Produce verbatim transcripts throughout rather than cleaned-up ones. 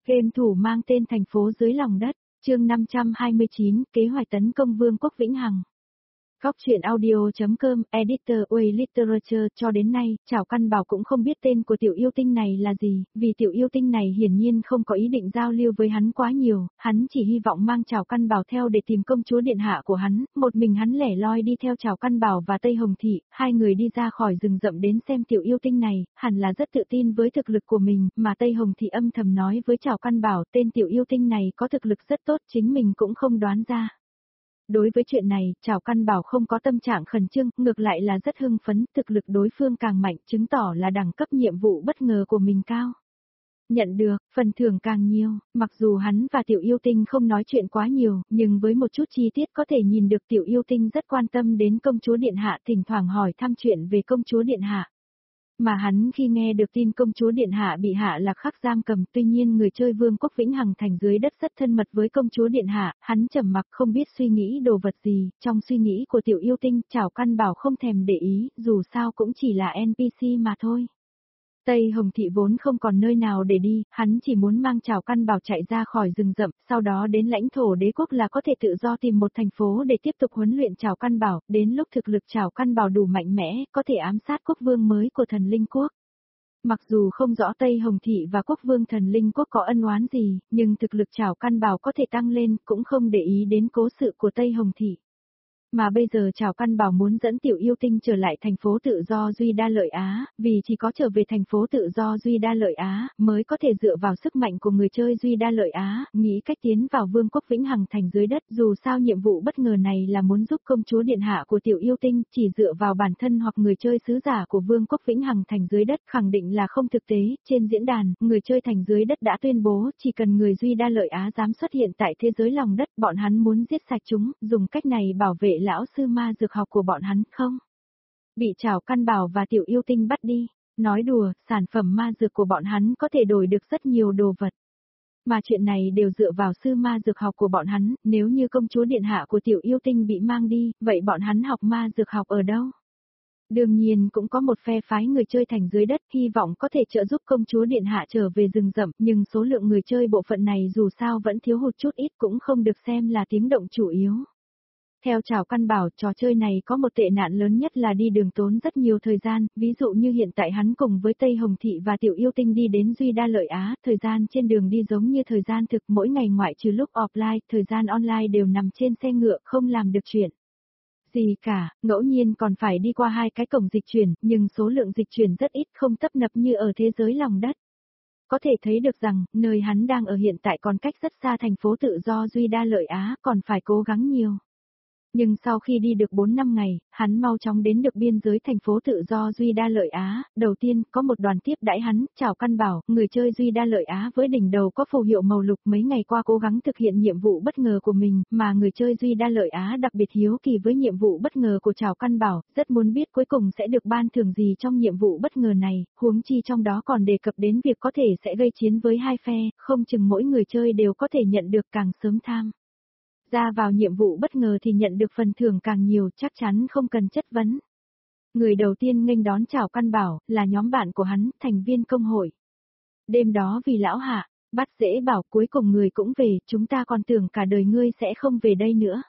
Game thủ mang tên thành phố dưới lòng đất, chương năm trăm hai mươi chín, kế hoạch tấn công Vương quốc Vĩnh Hằng. Góc truyện audio.com, editor Way Literature. Cho đến nay, Trảo Căn Bảo cũng không biết tên của tiểu yêu tinh này là gì, vì tiểu yêu tinh này hiển nhiên không có ý định giao lưu với hắn quá nhiều, hắn chỉ hy vọng mang Trảo Căn Bảo theo để tìm công chúa điện hạ của hắn, một mình hắn lẻ loi đi theo Trảo Căn Bảo và Tây Hồng Thị, hai người đi ra khỏi rừng rậm đến xem tiểu yêu tinh này, hẳn là rất tự tin với thực lực của mình, mà Tây Hồng Thị âm thầm nói với Trảo Căn Bảo tên tiểu yêu tinh này có thực lực rất tốt chính mình cũng không đoán ra. Đối với chuyện này, Trảo Căn Bảo không có tâm trạng khẩn trương, ngược lại là rất hưng phấn, thực lực đối phương càng mạnh, chứng tỏ là đẳng cấp nhiệm vụ bất ngờ của mình cao. Nhận được, phần thưởng càng nhiều, mặc dù hắn và tiểu yêu tinh không nói chuyện quá nhiều, nhưng với một chút chi tiết có thể nhìn được tiểu yêu tinh rất quan tâm đến công chúa điện hạ, thỉnh thoảng hỏi thăm chuyện về công chúa điện hạ. Mà hắn khi nghe được tin công chúa điện hạ bị hạ lạc khắc giam cầm, tuy nhiên người chơi Vương quốc Vĩnh Hằng thành dưới đất rất thân mật với công chúa điện hạ, hắn trầm mặc không biết suy nghĩ đồ vật gì, trong suy nghĩ của tiểu yêu tinh, Trảo Căn Bảo không thèm để ý, dù sao cũng chỉ là en pê xê mà thôi. Tây Hồng Thị vốn không còn nơi nào để đi, hắn chỉ muốn mang Trảo Căn Bảo chạy ra khỏi rừng rậm, sau đó đến lãnh thổ đế quốc là có thể tự do tìm một thành phố để tiếp tục huấn luyện Trảo Căn Bảo, đến lúc thực lực Trảo Căn Bảo đủ mạnh mẽ, có thể ám sát quốc vương mới của thần linh quốc. Mặc dù không rõ Tây Hồng Thị và quốc vương thần linh quốc có ân oán gì, nhưng thực lực Trảo Căn Bảo có thể tăng lên, cũng không để ý đến cố sự của Tây Hồng Thị. Mà bây giờ Trảo Căn Bảo muốn dẫn tiểu yêu tinh trở lại thành phố tự do Duy Đa Lợi Á, vì chỉ có trở về thành phố tự do Duy Đa Lợi Á, mới có thể dựa vào sức mạnh của người chơi Duy Đa Lợi Á, nghĩ cách tiến vào Vương quốc Vĩnh Hằng thành dưới đất. Dù sao nhiệm vụ bất ngờ này là muốn giúp công chúa điện hạ của tiểu yêu tinh, chỉ dựa vào bản thân hoặc người chơi sứ giả của Vương quốc Vĩnh Hằng thành dưới đất khẳng định là không thực tế. Trên diễn đàn, người chơi thành dưới đất đã tuyên bố chỉ cần người Duy Đa Lợi Á dám xuất hiện tại thế giới lòng đất, bọn hắn muốn giết sạch chúng, dùng cách này bảo vệ lão sư ma dược học của bọn hắn không? Bị Trảo Căn Bảo và tiểu yêu tinh bắt đi, nói đùa, sản phẩm ma dược của bọn hắn có thể đổi được rất nhiều đồ vật. Mà chuyện này đều dựa vào sư ma dược học của bọn hắn, nếu như công chúa điện hạ của tiểu yêu tinh bị mang đi, vậy bọn hắn học ma dược học ở đâu? Đương nhiên cũng có một phe phái người chơi thành dưới đất hy vọng có thể trợ giúp công chúa điện hạ trở về rừng rậm, nhưng số lượng người chơi bộ phận này dù sao vẫn thiếu hụt chút ít, cũng không được xem là tiếng động chủ yếu. Theo Trảo Căn Bảo, trò chơi này có một tệ nạn lớn nhất là đi đường tốn rất nhiều thời gian, ví dụ như hiện tại hắn cùng với Tây Hồng Thị và tiểu yêu tinh đi đến Duy Đa Lợi Á, thời gian trên đường đi giống như thời gian thực, mỗi ngày ngoại trừ lúc offline, thời gian online đều nằm trên xe ngựa, không làm được chuyện gì cả, ngẫu nhiên còn phải đi qua hai cái cổng dịch chuyển, nhưng số lượng dịch chuyển rất ít, không tấp nập như ở thế giới lòng đất. Có thể thấy được rằng, nơi hắn đang ở hiện tại còn cách rất xa thành phố tự do Duy Đa Lợi Á, còn phải cố gắng nhiều. Nhưng sau khi đi được bốn năm ngày, hắn mau chóng đến được biên giới thành phố tự do Duy Đa Lợi Á. Đầu tiên, có một đoàn tiếp đãi hắn, Trảo Căn Bảo, người chơi Duy Đa Lợi Á với đỉnh đầu có phù hiệu màu lục, mấy ngày qua cố gắng thực hiện nhiệm vụ bất ngờ của mình, mà người chơi Duy Đa Lợi Á đặc biệt hiếu kỳ với nhiệm vụ bất ngờ của Trảo Căn Bảo, rất muốn biết cuối cùng sẽ được ban thưởng gì trong nhiệm vụ bất ngờ này, huống chi trong đó còn đề cập đến việc có thể sẽ gây chiến với hai phe, không chừng mỗi người chơi đều có thể nhận được càng sớm tham ra vào nhiệm vụ bất ngờ thì nhận được phần thưởng càng nhiều, chắc chắn không cần chất vấn. Người đầu tiên nghênh đón Trảo Căn Bảo, là nhóm bạn của hắn, thành viên công hội. Đêm đó vì lão hạ, bắt dễ bảo cuối cùng người cũng về, chúng ta còn tưởng cả đời ngươi sẽ không về đây nữa.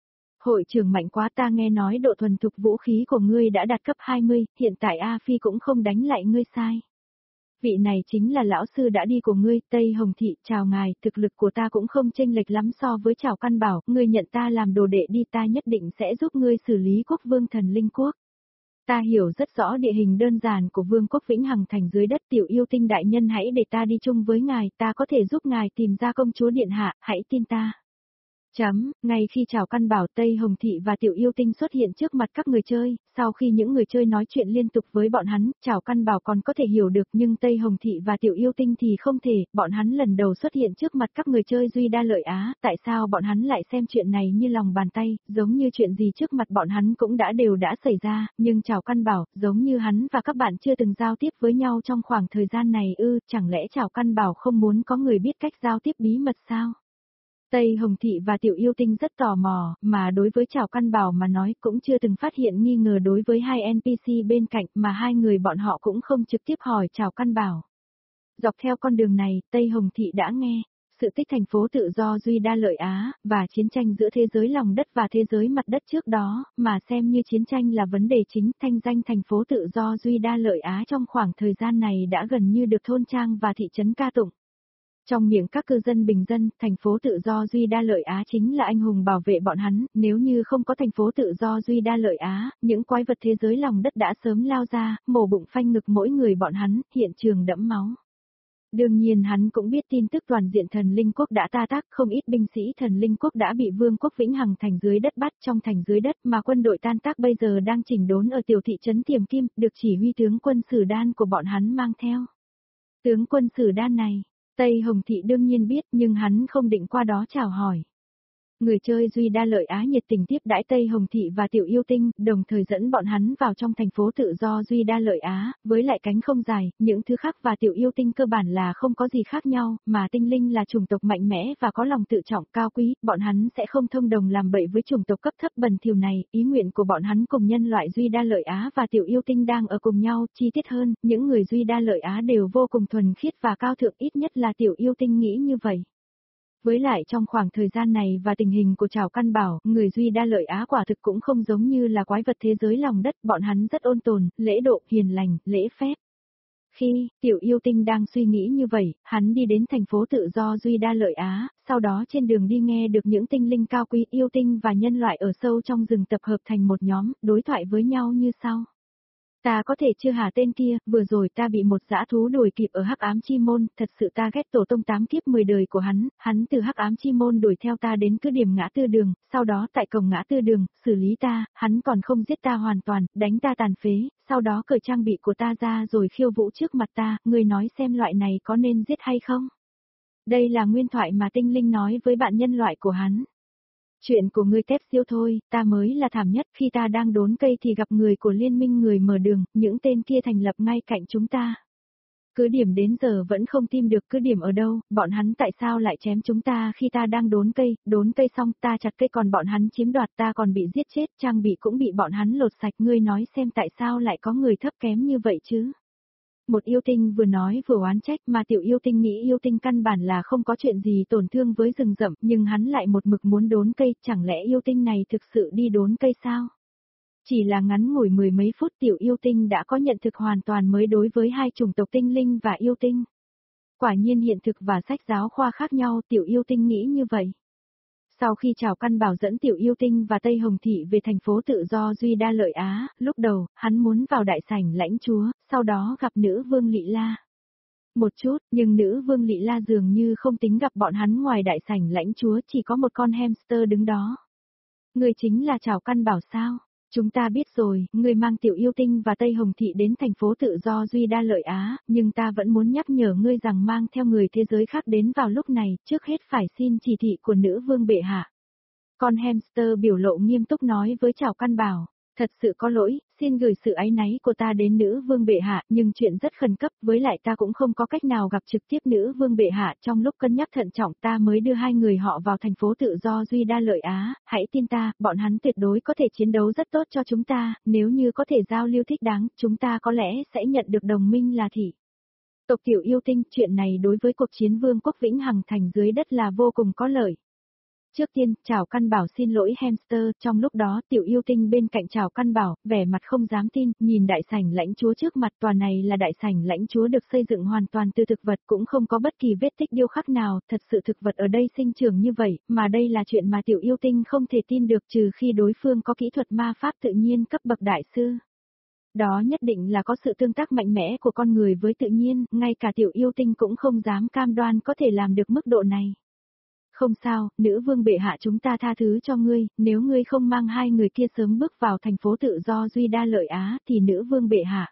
Hội trưởng mạnh quá, ta nghe nói độ thuần thục vũ khí của ngươi đã đạt cấp hai mươi, hiện tại A Phi cũng không đánh lại ngươi sai. Vị này chính là lão sư đã đi của ngươi, Tây Hồng Thị, chào ngài, thực lực của ta cũng không chênh lệch lắm so với Trảo Căn Bảo, ngươi nhận ta làm đồ đệ đi, ta nhất định sẽ giúp ngươi xử lý quốc vương thần linh quốc. Ta hiểu rất rõ địa hình đơn giản của Vương quốc Vĩnh Hằng thành dưới đất, tiểu yêu tinh đại nhân hãy để ta đi chung với ngài, ta có thể giúp ngài tìm ra công chúa điện hạ, hãy tin ta. Chấm, ngay khi Trảo Căn Bảo, Tây Hồng Thị và tiểu yêu tinh xuất hiện trước mặt các người chơi, sau khi những người chơi nói chuyện liên tục với bọn hắn, Trảo Căn Bảo còn có thể hiểu được nhưng Tây Hồng Thị và tiểu yêu tinh thì không thể, bọn hắn lần đầu xuất hiện trước mặt các người chơi Duy Đa Lợi Á, tại sao bọn hắn lại xem chuyện này như lòng bàn tay, giống như chuyện gì trước mặt bọn hắn cũng đã đều đã xảy ra, nhưng Trảo Căn Bảo, giống như hắn và các bạn chưa từng giao tiếp với nhau trong khoảng thời gian này ư, chẳng lẽ Trảo Căn Bảo không muốn có người biết cách giao tiếp bí mật sao? Tây Hồng Thị và tiểu yêu tinh rất tò mò, mà đối với Trảo Căn Bảo mà nói cũng chưa từng phát hiện nghi ngờ đối với hai en pê xê bên cạnh mà hai người bọn họ cũng không trực tiếp hỏi Trảo Căn Bảo. Dọc theo con đường này, Tây Hồng Thị đã nghe sự tích thành phố tự do duy đa lợi Á, và chiến tranh giữa thế giới lòng đất và thế giới mặt đất trước đó, mà xem như chiến tranh là vấn đề chính. Thanh danh thành phố tự do duy đa lợi Á trong khoảng thời gian này đã gần như được thôn trang và thị trấn ca tụng. Trong miệng các cư dân bình dân, thành phố tự do duy đa lợi Á chính là anh hùng bảo vệ bọn hắn, nếu như không có thành phố tự do duy đa lợi Á, những quái vật thế giới lòng đất đã sớm lao ra, mổ bụng phanh ngực mỗi người bọn hắn, hiện trường đẫm máu. Đương nhiên hắn cũng biết tin tức toàn diện thần linh quốc đã ta tác, không ít binh sĩ thần linh quốc đã bị vương quốc Vĩnh Hằng thành dưới đất bắt trong thành dưới đất, mà quân đội tan tác bây giờ đang chỉnh đốn ở tiểu thị trấn Tiềm Kim, được chỉ huy tướng quân Sử Đan của bọn hắn mang theo. Tướng quân Sử Đan này, Tây Hồng Thị đương nhiên biết, nhưng hắn không định qua đó chào hỏi. Người chơi duy đa lợi Á nhiệt tình tiếp đãi Tây Hồng Thị và Tiểu Yêu Tinh, đồng thời dẫn bọn hắn vào trong thành phố tự do duy đa lợi Á, với lại cánh không dài, những thứ khác và Tiểu Yêu Tinh cơ bản là không có gì khác nhau, mà tinh linh là chủng tộc mạnh mẽ và có lòng tự trọng cao quý, bọn hắn sẽ không thông đồng làm bậy với chủng tộc cấp thấp bẩn thỉu này. Ý nguyện của bọn hắn cùng nhân loại duy đa lợi Á và Tiểu Yêu Tinh đang ở cùng nhau. Chi tiết hơn, những người duy đa lợi Á đều vô cùng thuần khiết và cao thượng, ít nhất là Tiểu Yêu Tinh nghĩ như vậy. Với lại trong khoảng thời gian này và tình hình của Trảo Căn Bảo, người duy đa lợi Á quả thực cũng không giống như là quái vật thế giới lòng đất, bọn hắn rất ôn tồn, lễ độ, hiền lành, lễ phép. Khi Tiểu Yêu Tinh đang suy nghĩ như vậy, hắn đi đến thành phố tự do duy đa lợi Á, sau đó trên đường đi nghe được những tinh linh cao quý yêu tinh và nhân loại ở sâu trong rừng tập hợp thành một nhóm, đối thoại với nhau như sau. Ta có thể chưa hả tên kia, vừa rồi ta bị một dã thú đuổi kịp ở Hắc Ám Chi Môn, thật sự ta ghét tổ tông tám kiếp mười đời của hắn, hắn từ Hắc Ám Chi Môn đuổi theo ta đến cứ điểm ngã tư đường, sau đó tại cổng ngã tư đường, xử lý ta, hắn còn không giết ta hoàn toàn, đánh ta tàn phế, sau đó cởi trang bị của ta ra rồi khiêu vũ trước mặt ta, ngươi nói xem loại này có nên giết hay không? Đây là nguyên thoại mà tinh linh nói với bạn nhân loại của hắn. Chuyện của ngươi tép siêu thôi, ta mới là thảm nhất, khi ta đang đốn cây thì gặp người của liên minh người mở đường, những tên kia thành lập ngay cạnh chúng ta. Cứ điểm đến giờ vẫn không tìm được cứ điểm ở đâu, bọn hắn tại sao lại chém chúng ta khi ta đang đốn cây, đốn cây xong ta chặt cây còn bọn hắn chiếm đoạt ta còn bị giết chết, trang bị cũng bị bọn hắn lột sạch, ngươi nói xem tại sao lại có người thấp kém như vậy chứ. Một yêu tinh vừa nói vừa oán trách mà Tiểu Yêu Tinh nghĩ yêu tinh căn bản là không có chuyện gì tổn thương với rừng rậm, nhưng hắn lại một mực muốn đốn cây, chẳng lẽ yêu tinh này thực sự đi đốn cây sao? Chỉ là ngắn ngủi mười mấy phút Tiểu Yêu Tinh đã có nhận thức hoàn toàn mới đối với hai chủng tộc tinh linh và yêu tinh. Quả nhiên hiện thực và sách giáo khoa khác nhau, Tiểu Yêu Tinh nghĩ như vậy. Sau khi Trảo Căn Bảo dẫn Tiểu Yêu Tinh và Tây Hồng Thị về thành phố tự do duy đa lợi Á, lúc đầu, hắn muốn vào đại sảnh lãnh chúa, sau đó gặp nữ vương Lị La. Một chút, nhưng nữ vương Lị La dường như không tính gặp bọn hắn, ngoài đại sảnh lãnh chúa chỉ có một con hamster đứng đó. Người chính là Trảo Căn Bảo sao? Chúng ta biết rồi, người mang Tiểu Yêu Tinh và Tây Hồng Thị đến thành phố tự do duy đa lợi Á, nhưng ta vẫn muốn nhắc nhở ngươi rằng mang theo người thế giới khác đến vào lúc này, trước hết phải xin chỉ thị của nữ vương bệ hạ. Con hamster biểu lộ nghiêm túc nói với Trảo Căn Bảo, thật sự có lỗi, xin gửi sự áy náy của ta đến nữ vương bệ hạ, nhưng chuyện rất khẩn cấp, với lại ta cũng không có cách nào gặp trực tiếp nữ vương bệ hạ, trong lúc cân nhắc thận trọng ta mới đưa hai người họ vào thành phố tự do duy đa lợi Á, hãy tin ta, bọn hắn tuyệt đối có thể chiến đấu rất tốt cho chúng ta, nếu như có thể giao lưu thích đáng, chúng ta có lẽ sẽ nhận được đồng minh là thị. Tộc Tiểu Yêu Tinh, chuyện này đối với cuộc chiến vương quốc Vĩnh Hằng thành dưới đất là vô cùng có lợi. Trước tiên, Trảo Căn Bảo xin lỗi hamster, trong lúc đó Tiểu Yêu Tinh bên cạnh Trảo Căn Bảo, vẻ mặt không dám tin, nhìn đại sảnh lãnh chúa trước mặt, tòa này là đại sảnh lãnh chúa được xây dựng hoàn toàn từ thực vật, cũng không có bất kỳ vết tích điêu khắc nào, thật sự thực vật ở đây sinh trưởng như vậy, mà đây là chuyện mà Tiểu Yêu Tinh không thể tin được trừ khi đối phương có kỹ thuật ma pháp tự nhiên cấp bậc đại sư. Đó nhất định là có sự tương tác mạnh mẽ của con người với tự nhiên, ngay cả Tiểu Yêu Tinh cũng không dám cam đoan có thể làm được mức độ này. Không sao, nữ vương bệ hạ chúng ta tha thứ cho ngươi, nếu ngươi không mang hai người kia sớm bước vào thành phố tự do duy đa lợi Á thì nữ vương bệ hạ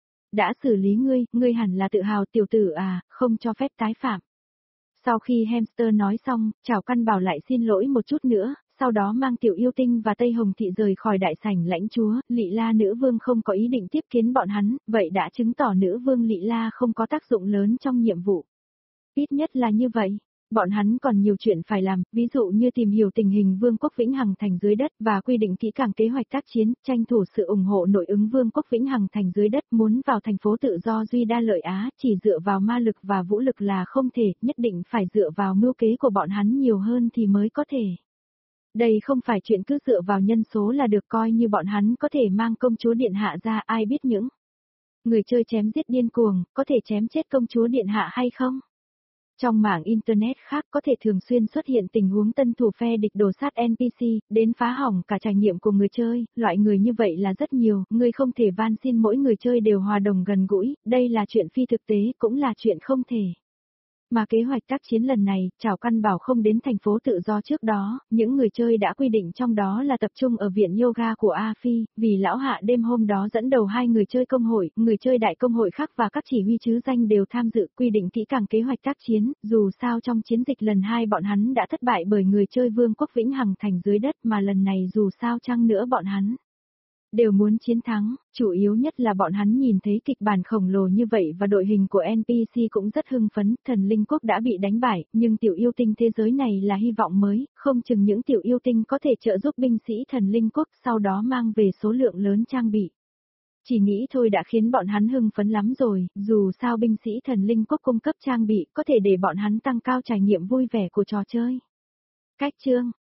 đã xử lý ngươi, ngươi hẳn là tự hào tiểu tử à, không cho phép tái phạm. Sau khi hamster nói xong, Trảo Căn Bảo lại xin lỗi một chút nữa, sau đó mang Tiểu Yêu Tinh và Tây Hồng Thị rời khỏi đại sảnh lãnh chúa, Lị La nữ vương không có ý định tiếp kiến bọn hắn, vậy đã chứng tỏ nữ vương Lị La không có tác dụng lớn trong nhiệm vụ. Ít nhất là như vậy. bọn hắn còn nhiều chuyện phải làm, ví dụ như tìm hiểu tình hình Vương quốc Vĩnh Hằng Thành dưới đất và quy định kỹ càng kế hoạch tác chiến, tranh thủ sự ủng hộ nội ứng Vương quốc Vĩnh Hằng Thành dưới đất muốn vào thành phố tự do Duy Đa Lợi Á, chỉ dựa vào ma lực và vũ lực là không thể, nhất định phải dựa vào mưu kế của bọn hắn nhiều hơn thì mới có thể. Đây không phải chuyện cứ dựa vào nhân số là được, coi như bọn hắn có thể mang công chúa điện hạ ra, ai biết những người chơi chém giết điên cuồng, có thể chém chết công chúa điện hạ hay không? Trong mảng Internet khác có thể thường xuyên xuất hiện tình huống tân thủ phe địch đổ sát en pê xê, đến phá hỏng cả trải nghiệm của người chơi, loại người như vậy là rất nhiều, người không thể van xin mỗi người chơi đều hòa đồng gần gũi, đây là chuyện phi thực tế, cũng là chuyện không thể. Mà kế hoạch tác chiến lần này, Trảo Căn Bảo không đến thành phố tự do trước đó, những người chơi đã quy định trong đó là tập trung ở viện yoga của A Phi, vì lão hạ đêm hôm đó dẫn đầu hai người chơi công hội, người chơi đại công hội khác và các chỉ huy chứ danh đều tham dự, quy định kỹ càng kế hoạch tác chiến, dù sao trong chiến dịch lần hai bọn hắn đã thất bại bởi người chơi Vương quốc Vĩnh Hằng Thành dưới đất, mà lần này dù sao chăng nữa bọn hắn đều muốn chiến thắng, chủ yếu nhất là bọn hắn nhìn thấy kịch bản khổng lồ như vậy và đội hình của en pê xê cũng rất hưng phấn, thần linh quốc đã bị đánh bại, nhưng tiểu yêu tinh thế giới này là hy vọng mới, không chừng những tiểu yêu tinh có thể trợ giúp binh sĩ thần linh quốc sau đó mang về số lượng lớn trang bị. Chỉ nghĩ thôi đã khiến bọn hắn hưng phấn lắm rồi, dù sao binh sĩ thần linh quốc cung cấp trang bị có thể để bọn hắn tăng cao trải nghiệm vui vẻ của trò chơi. Cách chương